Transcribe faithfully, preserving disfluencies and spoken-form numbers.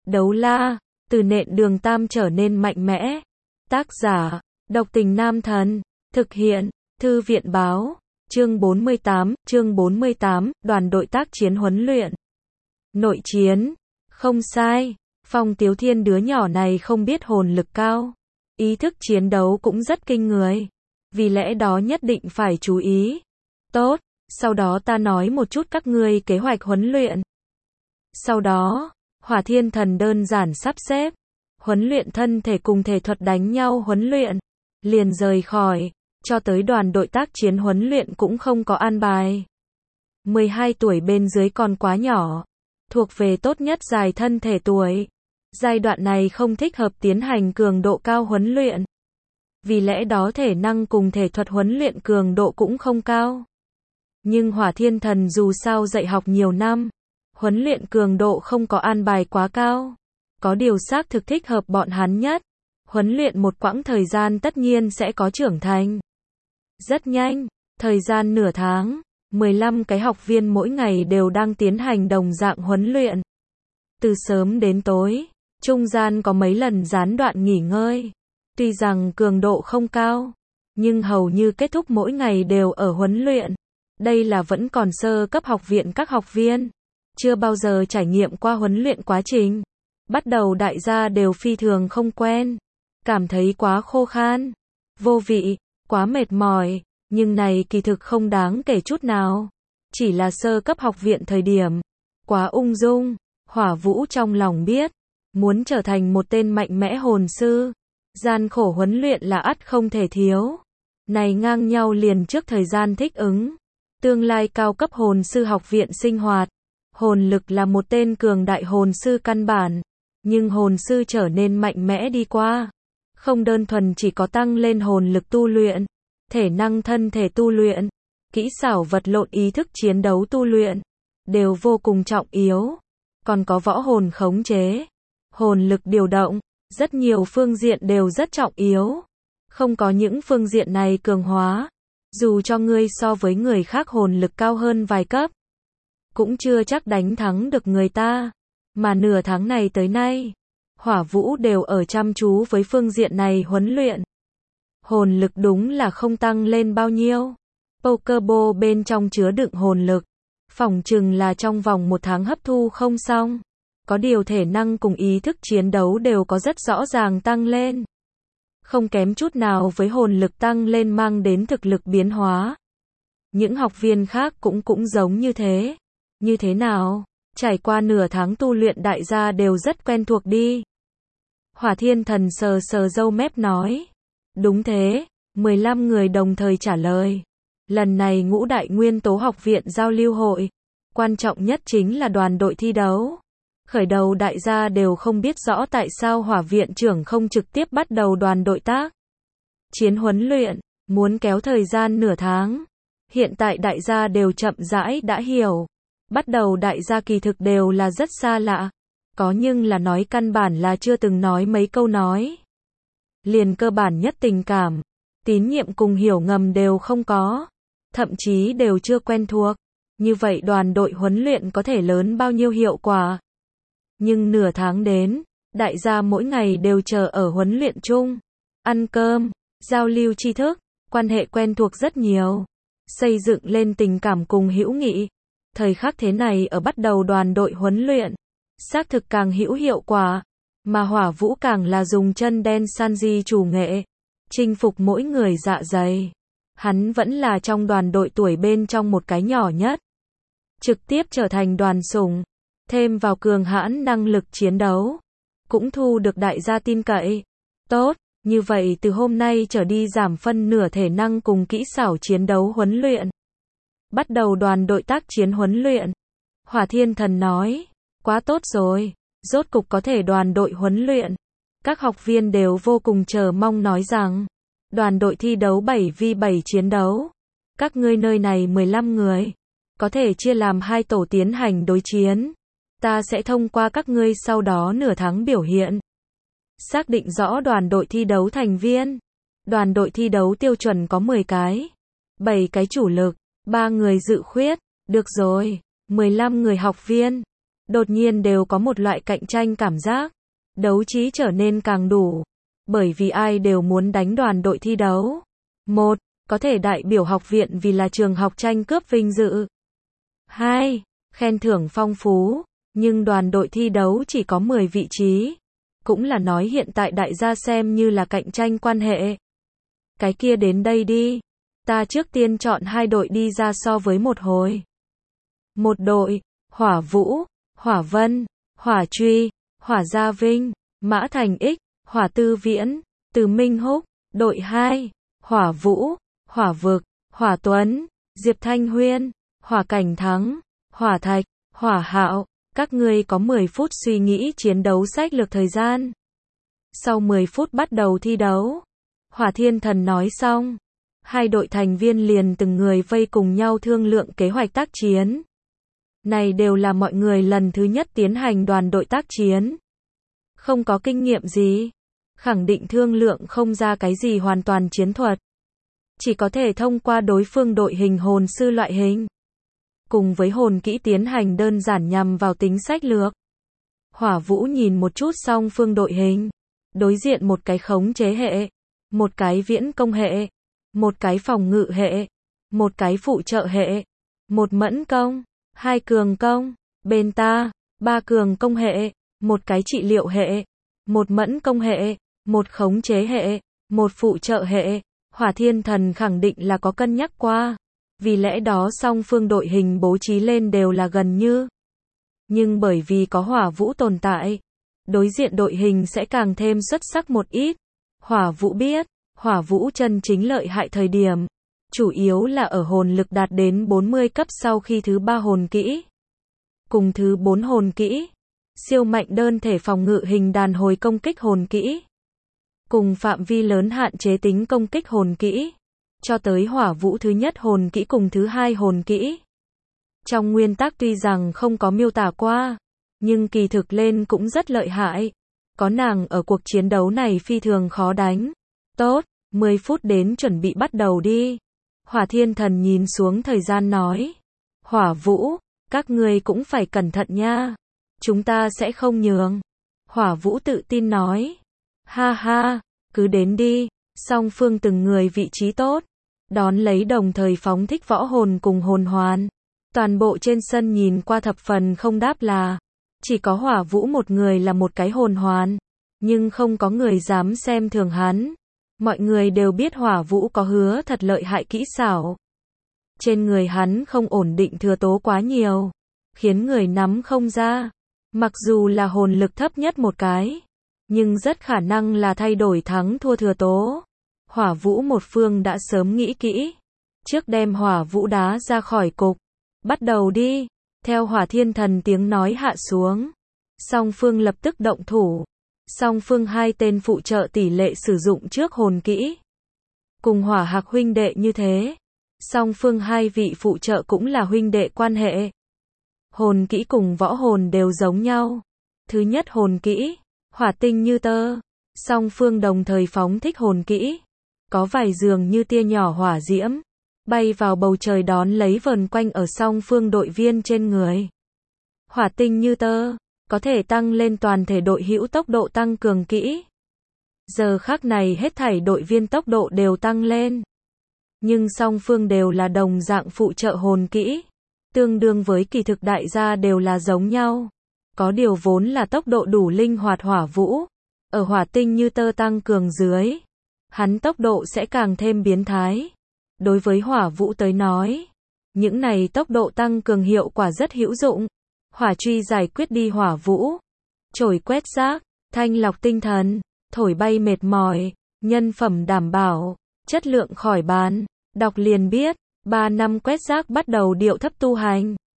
Đấu la, từ nện đường tam trở nên mạnh mẽ. Tác giả, Độc Tình Nam Thần. Thực hiện, Thư viện Báo. Chương bốn mươi tám, chương bốn mươi tám, đoàn đội tác chiến huấn luyện. Nội chiến. Không sai, Phong Tiếu Thiên đứa nhỏ này không biết hồn lực cao. Ý thức chiến đấu cũng rất kinh người. Vì lẽ đó nhất định phải chú ý. Tốt, sau đó ta nói một chút các ngươi kế hoạch huấn luyện. Sau đó, Hỏa Thiên Thần đơn giản sắp xếp. Huấn luyện thân thể cùng thể thuật đánh nhau huấn luyện. Liền rời khỏi, cho tới đoàn đội tác chiến huấn luyện cũng không có an bài. mười hai tuổi bên dưới còn quá nhỏ. Thuộc về tốt nhất dài thân thể tuổi. Giai đoạn này không thích hợp tiến hành cường độ cao huấn luyện. Vì lẽ đó thể năng cùng thể thuật huấn luyện cường độ cũng không cao. Nhưng Hỏa Thiên Thần dù sao dạy học nhiều năm, huấn luyện cường độ không có an bài quá cao. Có điều xác thực thích hợp bọn hắn nhất. Huấn luyện một quãng thời gian tất nhiên sẽ có trưởng thành. Rất nhanh, thời gian nửa tháng, mười lăm cái học viên mỗi ngày đều đang tiến hành đồng dạng huấn luyện. Từ sớm đến tối, trung gian có mấy lần gián đoạn nghỉ ngơi. Tuy rằng cường độ không cao, nhưng hầu như kết thúc mỗi ngày đều ở huấn luyện. Đây là vẫn còn sơ cấp học viện các học viên, chưa bao giờ trải nghiệm qua huấn luyện quá trình. Bắt đầu đại gia đều phi thường không quen, cảm thấy quá khô khan, vô vị, quá mệt mỏi, nhưng này kỳ thực không đáng kể chút nào. Chỉ là sơ cấp học viện thời điểm, quá ung dung. Hỏa Vũ trong lòng biết, muốn trở thành một tên mạnh mẽ hồn sư, gian khổ huấn luyện là ắt không thể thiếu. Này ngang nhau liền trước thời gian thích ứng. Tương lai cao cấp hồn sư học viện sinh hoạt. Hồn lực là một tên cường đại hồn sư căn bản. Nhưng hồn sư trở nên mạnh mẽ đi qua. Không đơn thuần chỉ có tăng lên hồn lực tu luyện, thể năng thân thể tu luyện, kỹ xảo vật lộn ý thức chiến đấu tu luyện, đều vô cùng trọng yếu. Còn có võ hồn khống chế, hồn lực điều động, rất nhiều phương diện đều rất trọng yếu. Không có những phương diện này cường hóa, dù cho ngươi so với người khác hồn lực cao hơn vài cấp, cũng chưa chắc đánh thắng được người ta. Mà nửa tháng này tới nay, Hỏa Vũ đều ở chăm chú với phương diện này huấn luyện. Hồn lực đúng là không tăng lên bao nhiêu. Pokeball bên trong chứa đựng hồn lực, phỏng chừng là trong vòng một tháng hấp thu không xong. Có điều thể năng cùng ý thức chiến đấu đều có rất rõ ràng tăng lên. Không kém chút nào với hồn lực tăng lên mang đến thực lực biến hóa. Những học viên khác cũng cũng giống như thế. Như thế nào? Trải qua nửa tháng tu luyện đại gia đều rất quen thuộc đi. Hỏa Thiên Thần sờ sờ râu mép nói. Đúng thế, mười lăm người đồng thời trả lời. Lần này ngũ đại nguyên tố học viện giao lưu hội. Quan trọng nhất chính là đoàn đội thi đấu. Khởi đầu đại gia đều không biết rõ tại sao Hỏa viện trưởng không trực tiếp bắt đầu đoàn đội tác chiến huấn luyện, muốn kéo thời gian nửa tháng. Hiện tại đại gia đều chậm rãi đã hiểu. Bắt đầu đại gia kỳ thực đều là rất xa lạ. Có nhưng là nói căn bản là chưa từng nói mấy câu nói. Liền cơ bản nhất tình cảm, tín nhiệm cùng hiểu ngầm đều không có. Thậm chí đều chưa quen thuộc. Như vậy đoàn đội huấn luyện có thể lớn bao nhiêu hiệu quả. Nhưng nửa tháng đến, đại gia mỗi ngày đều chờ ở huấn luyện chung. Ăn cơm, giao lưu tri thức, quan hệ quen thuộc rất nhiều. Xây dựng lên tình cảm cùng hữu nghị. Thời khắc thế này ở bắt đầu đoàn đội huấn luyện, xác thực càng hữu hiệu quả, mà Hỏa Vũ càng là dùng chân đen Sanji chủ nghệ, chinh phục mỗi người dạ dày. Hắn vẫn là trong đoàn đội tuổi bên trong một cái nhỏ nhất, trực tiếp trở thành đoàn sủng, thêm vào cường hãn năng lực chiến đấu, cũng thu được đại gia tin cậy. Tốt, như vậy từ hôm nay trở đi giảm phân nửa thể năng cùng kỹ xảo chiến đấu huấn luyện. Bắt đầu đoàn đội tác chiến huấn luyện. Hỏa Thiên Thần nói, quá tốt rồi, rốt cục có thể đoàn đội huấn luyện. Các học viên đều vô cùng chờ mong nói rằng, đoàn đội thi đấu bảy vi bảy chiến đấu. Các ngươi nơi này mười lăm người, có thể chia làm hai tổ tiến hành đối chiến. Ta sẽ thông qua các ngươi sau đó nửa tháng biểu hiện. Xác định rõ đoàn đội thi đấu thành viên. Đoàn đội thi đấu tiêu chuẩn có mười cái, bảy cái chủ lực, ba người dự khuyết. Được rồi, mười lăm người học viên. đột nhiên đều có một loại cạnh tranh cảm giác. Đấu trí trở nên càng đủ. Bởi vì ai đều muốn đánh đoàn đội thi đấu. Một, có thể đại biểu học viện vì là trường học tranh cướp vinh dự. Hai, khen thưởng phong phú, nhưng đoàn đội thi đấu chỉ có mười vị trí. Cũng là nói hiện tại đại gia xem như là cạnh tranh quan hệ. Cái kia đến đây đi. Ta trước tiên chọn hai đội đi ra so với một hồi. Một đội, Hỏa Vũ, Hỏa Vân, Hỏa Truy, Hỏa Gia Vinh, Mã Thành Ích, Hỏa Tư Viễn, Từ Minh Húc. Đội hai, Hỏa Vũ, Hỏa Vực, Hỏa Tuấn, Diệp Thanh Huyên, Hỏa Cảnh Thắng, Hỏa Thạch, Hỏa Hạo. Các ngươi có mười phút suy nghĩ chiến đấu sách lược thời gian. Sau mười phút bắt đầu thi đấu. Hỏa Thiên Thần nói xong. Hai đội thành viên liền từng người vây cùng nhau thương lượng kế hoạch tác chiến. Này đều là mọi người lần thứ nhất tiến hành đoàn đội tác chiến. Không có kinh nghiệm gì. Khẳng định thương lượng không ra cái gì hoàn toàn chiến thuật. Chỉ có thể thông qua đối phương đội hình hồn sư loại hình. Cùng với hồn kỹ tiến hành đơn giản nhằm vào tính sách lược. Hỏa Vũ nhìn một chút song phương đội hình. Đối diện một cái khống chế hệ. Một cái viễn công hệ. Một cái phòng ngự hệ. Một cái phụ trợ hệ. Một mẫn công. Hai cường công. Bên ta. Ba cường công hệ. Một cái trị liệu hệ. Một mẫn công hệ. Một khống chế hệ. Một phụ trợ hệ. Hỏa Thiên Thần khẳng định là có cân nhắc qua. Vì lẽ đó song phương đội hình bố trí lên đều là gần như. Nhưng bởi vì có Hỏa Vũ tồn tại, đối diện đội hình sẽ càng thêm xuất sắc một ít. Hỏa Vũ biết, Hỏa Vũ chân chính lợi hại thời điểm, chủ yếu là ở hồn lực đạt đến bốn mươi cấp sau khi thứ ba hồn kỹ. Cùng thứ bốn hồn kỹ, siêu mạnh đơn thể phòng ngự hình đàn hồi công kích hồn kỹ. Cùng phạm vi lớn hạn chế tính công kích hồn kỹ. Cho tới Hỏa Vũ thứ nhất hồn kỹ cùng thứ hai hồn kỹ. Trong nguyên tắc tuy rằng không có miêu tả qua, nhưng kỳ thực lên cũng rất lợi hại. Có nàng ở cuộc chiến đấu này phi thường khó đánh. Tốt, mười phút đến chuẩn bị bắt đầu đi. Hỏa Thiên Thần nhìn xuống thời gian nói. Hỏa Vũ, các ngươi cũng phải cẩn thận nha. Chúng ta sẽ không nhường. Hỏa Vũ tự tin nói. Ha ha, cứ đến đi. Song phương từng người vị trí tốt. Đón lấy đồng thời phóng thích võ hồn cùng hồn hoàn. Toàn bộ trên sân nhìn qua thập phần không đáp là. Chỉ có Hỏa Vũ một người là một cái hồn hoàn. Nhưng không có người dám xem thường hắn. Mọi người đều biết Hỏa Vũ có hứa thật lợi hại kỹ xảo. Trên người hắn không ổn định thừa tố quá nhiều. Khiến người nắm không ra. Mặc dù là hồn lực thấp nhất một cái. Nhưng rất khả năng là thay đổi thắng thua thừa tố. Hỏa Vũ một phương đã sớm nghĩ kỹ. Trước đem Hỏa Vũ đá ra khỏi cục. Bắt đầu đi. Theo Hỏa Thiên Thần tiếng nói hạ xuống. Song phương lập tức động thủ. Song phương hai tên phụ trợ tỷ lệ sử dụng trước hồn kỹ. Cùng Hỏa Hạc huynh đệ như thế. Song phương hai vị phụ trợ cũng là huynh đệ quan hệ. Hồn kỹ cùng võ hồn đều giống nhau. Thứ nhất hồn kỹ. Hỏa tinh như tơ. Song phương đồng thời phóng thích hồn kỹ. Có vài dường như tia nhỏ hỏa diễm. Bay vào bầu trời đón lấy vờn quanh ở song phương đội viên trên người. Hỏa tinh như tơ. Có thể tăng lên toàn thể đội hữu tốc độ tăng cường kỹ. Giờ khắc này hết thảy đội viên tốc độ đều tăng lên. Nhưng song phương đều là đồng dạng phụ trợ hồn kỹ. Tương đương với kỳ thực đại gia đều là giống nhau. Có điều vốn là tốc độ đủ linh hoạt Hỏa Vũ. Ở hỏa tinh như tơ tăng cường dưới. Hắn tốc độ sẽ càng thêm biến thái. Đối với Hỏa Vũ tới nói. Những này tốc độ tăng cường hiệu quả rất hữu dụng. Hỏa truy giải quyết đi Hỏa Vũ. Chổi quét rác, thanh lọc tinh thần, thổi bay mệt mỏi, nhân phẩm đảm bảo, chất lượng khỏi bàn. Đọc liền biết, ba năm quét rác bắt đầu điệu thấp tu hành.